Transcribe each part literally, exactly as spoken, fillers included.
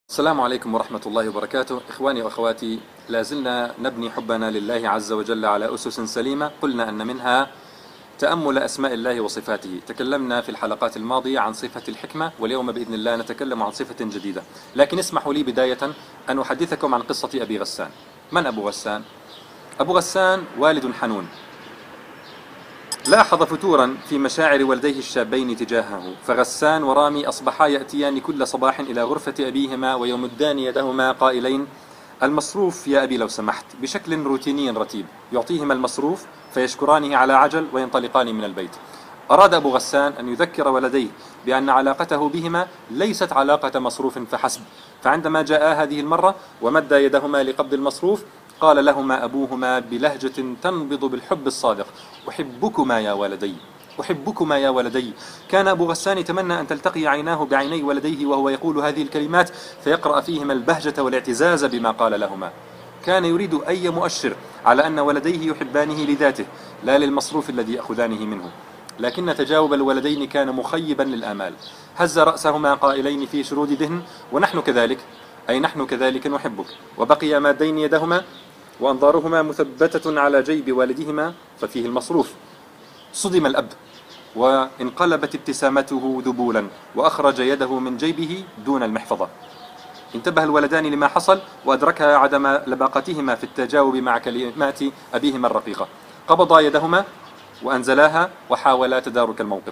السلام عليكم ورحمة الله وبركاته. إخواني وأخواتي، لازلنا نبني حبنا لله عز وجل على أسس سليمة. قلنا أن منها تأمل أسماء الله وصفاته. تكلمنا في الحلقات الماضية عن صفة الحكمة، واليوم بإذن الله نتكلم عن صفة جديدة. لكن اسمحوا لي بداية أن أحدثكم عن قصة أبي غسان. من أبو غسان؟ أبو غسان والد حنون، لاحظ فتورا في مشاعر والديه الشابين تجاهه، فغسان ورامي أصبحا يأتيان كل صباح إلى غرفة أبيهما ويمدان يدهما قائلين: المصروف يا أبي لو سمحت، بشكل روتيني رتيب. يعطيهما المصروف فيشكرانه على عجل وينطلقان من البيت. أراد أبو غسان أن يذكر ولديه بأن علاقته بهما ليست علاقة مصروف فحسب، فعندما جاء هذه المرة ومد يدهما لقبض المصروف قال لهما أبوهما بلهجة تنبض بالحب الصادق: أحبكما يا ولدي، أحبكما يا ولدي. كان أبو غسان يتمنى أن تلتقي عيناه بعيني ولديه وهو يقول هذه الكلمات، فيقرأ فيهما البهجة والاعتزاز بما قال لهما. كان يريد أي مؤشر على أن ولديه يحبانه لذاته، لا للمصروف الذي يأخذانه منه. لكن تجاوب الولدين كان مخيبا للآمال. هز رأسهما قائلين في شرود ذهن: ونحن كذلك، أي نحن كذلك نحبك. وبقي مادين يدهما وأنظارهما مثبتة على جيب والدهما ففيه المصروف. صدم الأب وانقلبت ابتسامته ذبولا، وأخرج يده من جيبه دون المحفظة. انتبه الولدان لما حصل وأدركا عدم لباقتهما في التجاوب مع كلمات أبيهما الرقيقة. قبضا يدهما وأنزلاها وحاولا تدارك الموقف.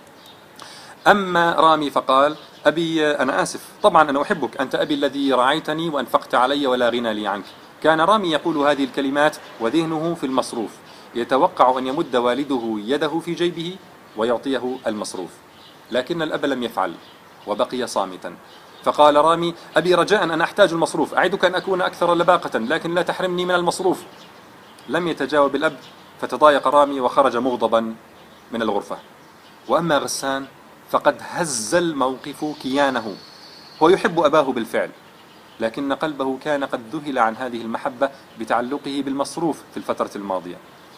أما رامي فقال: أبي أنا آسف، طبعا أنا أحبك، أنت أبي الذي رعيتني وأنفقت علي ولا غنى لي عنك. كان رامي يقول هذه الكلمات وذهنه في المصروف، يتوقع أن يمد والده يده في جيبه ويعطيه المصروف. لكن الأب لم يفعل وبقي صامتا. فقال رامي: أبي رجاء أنا أحتاج المصروف، أعدك أن أكون أكثر لباقة، لكن لا تحرمني من المصروف. لم يتجاوب الأب، فتضايق رامي وخرج مغضبا من الغرفة. وأما غسان فقد هز الموقف كيانه. هو يحب أباه بالفعل، لكن قلبه كان قد ذهل عن هذه المحبة بتعلقه بالمصروف في الفترة الماضية.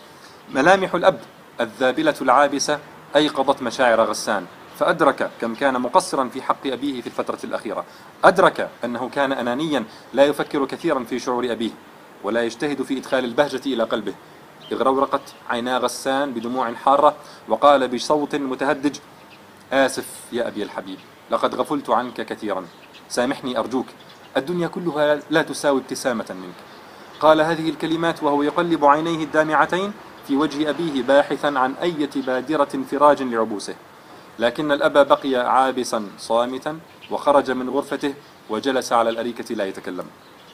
ملامح الأب الذابلة العابسة أيقظت مشاعر غسان، فأدرك كم كان مقصرا في حق أبيه في الفترة الأخيرة. أدرك أنه كان أنانيا لا يفكر كثيرا في شعور أبيه ولا يجتهد في إدخال البهجة إلى قلبه. إذ رورقت عينا غسان بدموع حارة وقال بصوت متهدج: آسف يا أبي الحبيب، لقد غفلت عنك كثيرا، سامحني أرجوك، الدنيا كلها لا تساوي ابتسامة منك. قال هذه الكلمات وهو يقلب عينيه الدامعتين في وجه أبيه باحثا عن أي بادرة انفراج لعبوسه. لكن الأب بقي عابسا صامتا وخرج من غرفته وجلس على الأريكة لا يتكلم.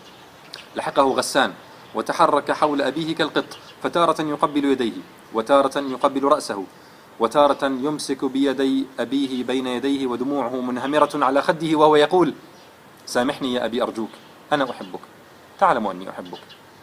لحقه غسان وتحرك حول أبيه كالقط، فتارة يقبل يديه وتارة يقبل رأسه وتارة يمسك بيدي أبيه بين يديه ودموعه منهمرة على خده وهو يقول: سامحني يا أبي أرجوك، أنا أحبك، تعلم أني أحبك.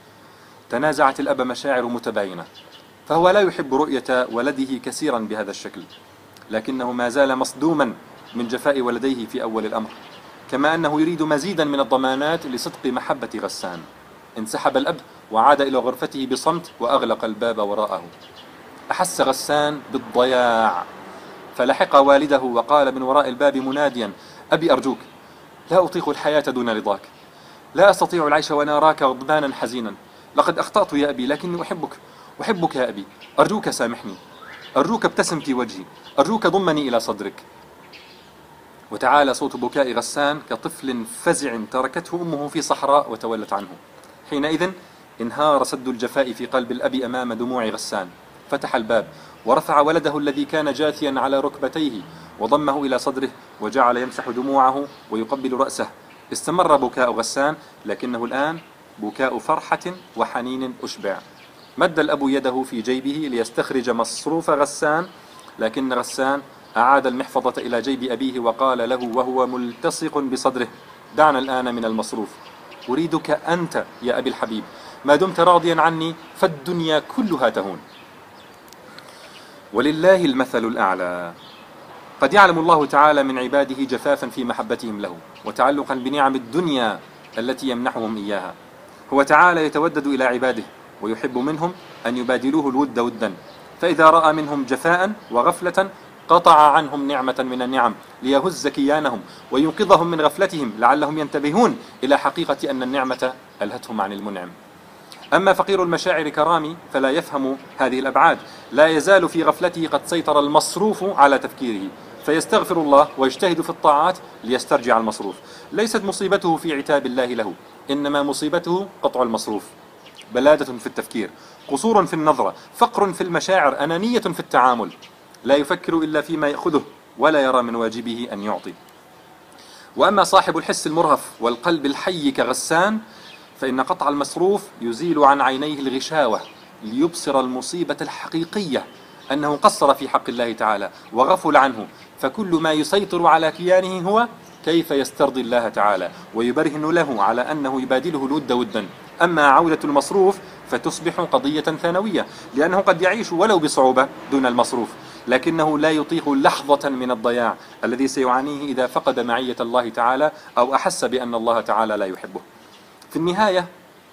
تنازعت الأب مشاعر متباينة، فهو لا يحب رؤية ولده كثيرا بهذا الشكل، لكنه ما زال مصدوما من جفاء ولديه في أول الأمر، كما أنه يريد مزيدا من الضمانات لصدق محبة غسان. انسحب الأب وعاد إلى غرفته بصمت وأغلق الباب وراءه. أحس غسان بالضياع، فلحق والده وقال من وراء الباب مناديا: أبي أرجوك، لا أطيق الحياة دون رضاك، لا أستطيع العيش وأنا أراك غضبانا حزينا، لقد أخطأت يا أبي، لكني أحبك، أحبك يا أبي، أرجوك سامحني، أرجوك ابتسم في وجهي، أرجوك ضمني إلى صدرك. وتعالى صوت بكاء غسان كطفل فزع تركته أمه في صحراء وتولت عنه. حينئذ انهار سد الجفاء في قلب الأب أمام دموع غسان. فتح الباب ورفع ولده الذي كان جاثيا على ركبتيه وضمه إلى صدره وجعل يمسح دموعه ويقبل رأسه. استمر بكاء غسان، لكنه الآن بكاء فرحة وحنين أشبع. مد الأب يده في جيبه ليستخرج مصروف غسان، لكن غسان أعاد المحفظة إلى جيب أبيه وقال له وهو ملتصق بصدره: دعنا الآن من المصروف، أريدك أنت يا أبي الحبيب، ما دمت راضيا عني فالدنيا كلها تهون. ولله المثل الأعلى. قد يعلم الله تعالى من عباده جفافا في محبتهم له وتعلقا بنعم الدنيا التي يمنحهم إياها. هو تعالى يتودد إلى عباده ويحب منهم أن يبادلوه الود ودا، فإذا رأى منهم جفاء وغفلة قطع عنهم نعمة من النعم ليهز كيانهم وينقذهم من غفلتهم لعلهم ينتبهون إلى حقيقة أن النعمة ألهتهم عن المنعم. أما فقير المشاعر كرامي فلا يفهم هذه الأبعاد، لا يزال في غفلته قد سيطر المصروف على تفكيره، فيستغفر الله ويجتهد في الطاعات ليسترجع المصروف. ليست مصيبته في عتاب الله له، إنما مصيبته قطع المصروف، بلادة في التفكير، قصور في النظرة، فقر في المشاعر، أنانية في التعامل، لا يفكر إلا فيما يأخذه ولا يرى من واجبه أن يعطي. وأما صاحب الحس المرهف والقلب الحي كغسان فإن قطع المصروف يزيل عن عينيه الغشاوة ليبصر المصيبة الحقيقية، أنه قصر في حق الله تعالى وغفل عنه، فكل ما يسيطر على كيانه هو كيف يسترضي الله تعالى ويبرهن له على أنه يبادله الود ودا. أما عودة المصروف فتصبح قضية ثانوية، لأنه قد يعيش ولو بصعوبة دون المصروف، لكنه لا يطيق لحظة من الضياع الذي سيعانيه إذا فقد معية الله تعالى أو أحس بأن الله تعالى لا يحبه. في النهاية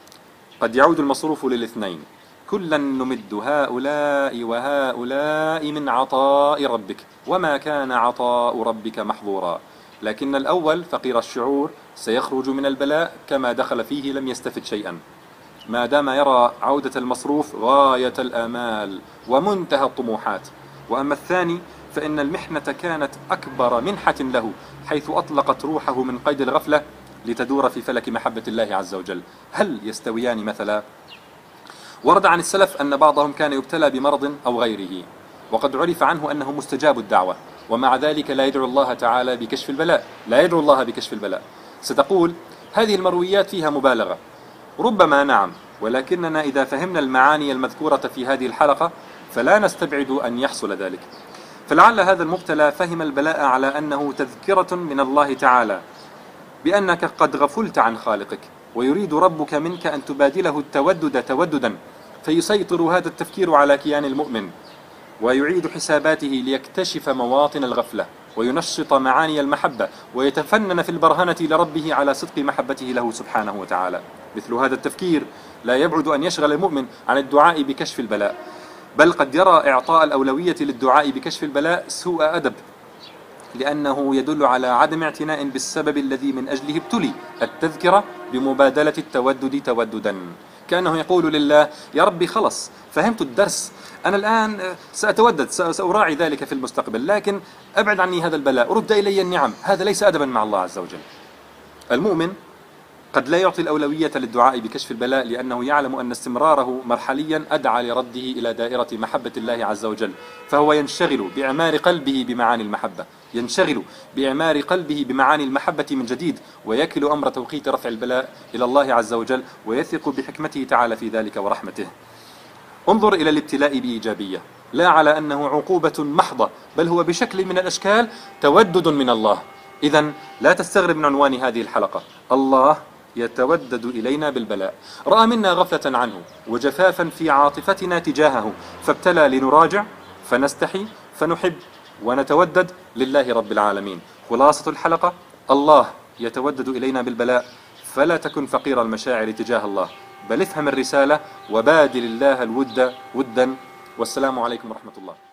قد يعود المصروف للاثنين، كلا نمد هؤلاء وهؤلاء من عطاء ربك وما كان عطاء ربك محظورا، لكن الأول فقير الشعور سيخرج من البلاء كما دخل فيه لم يستفد شيئا، ما دام يرى عودة المصروف غاية الآمال ومنتهى الطموحات. وأما الثاني فإن المحنة كانت أكبر منحة له، حيث أطلقت روحه من قيد الغفلة لتدور في فلك محبة الله عز وجل. هل يستويان مثلا؟ ورد عن السلف أن بعضهم كان يبتلى بمرض أو غيره، وقد عرف عنه أنه مستجاب الدعوة، ومع ذلك لا يدعو الله تعالى بكشف البلاء، لا يدعو الله بكشف البلاء. ستقول هذه المرويات فيها مبالغة، ربما نعم، ولكننا إذا فهمنا المعاني المذكورة في هذه الحلقة فلا نستبعد أن يحصل ذلك. فلعل هذا المبتلى فهم البلاء على أنه تذكرة من الله تعالى بأنك قد غفلت عن خالقك، ويريد ربك منك أن تبادله التودد توددا، فيسيطر هذا التفكير على كيان المؤمن ويعيد حساباته ليكتشف مواطن الغفلة وينشط معاني المحبة ويتفنن في البرهنة لربه على صدق محبته له سبحانه وتعالى. مثل هذا التفكير لا يبعد أن يشغل المؤمن عن الدعاء بكشف البلاء، بل قد يرى إعطاء الأولوية للدعاء بكشف البلاء سوء أدب، لأنه يدل على عدم اعتناء بالسبب الذي من أجله ابتلي، التذكرة بمبادلة التودد توددا، كأنه يقول لله يا ربي خلص فهمت الدرس، أنا الآن سأتودد سأراعي ذلك في المستقبل، لكن أبعد عني هذا البلاء، رد إلي النعم. هذا ليس أدبا مع الله عز وجل. المؤمن قد لا يعطي الأولوية للدعاء بكشف البلاء لأنه يعلم أن استمراره مرحليا أدعى لرده إلى دائرة محبة الله عز وجل، فهو ينشغل بإعمار قلبه بمعاني المحبة، ينشغل بإعمار قلبه بمعاني المحبة من جديد، ويكل أمر توقيت رفع البلاء إلى الله عز وجل، ويثق بحكمته تعالى في ذلك ورحمته. انظر إلى الابتلاء بإيجابية، لا على أنه عقوبة محضة، بل هو بشكل من الأشكال تودد من الله. إذن لا تستغرب من عنوان هذه الحلقة، الله يتودد إلينا بالبلاء، رأى منا غفلة عنه وجفافا في عاطفتنا تجاهه، فابتلى لنراجع فنستحي فنحب ونتودد لله رب العالمين. خلاصة الحلقة: الله يتودد إلينا بالبلاء، فلا تكن فقير المشاعر تجاه الله، بل افهم الرسالة وبادل الله الود ودا. والسلام عليكم ورحمة الله.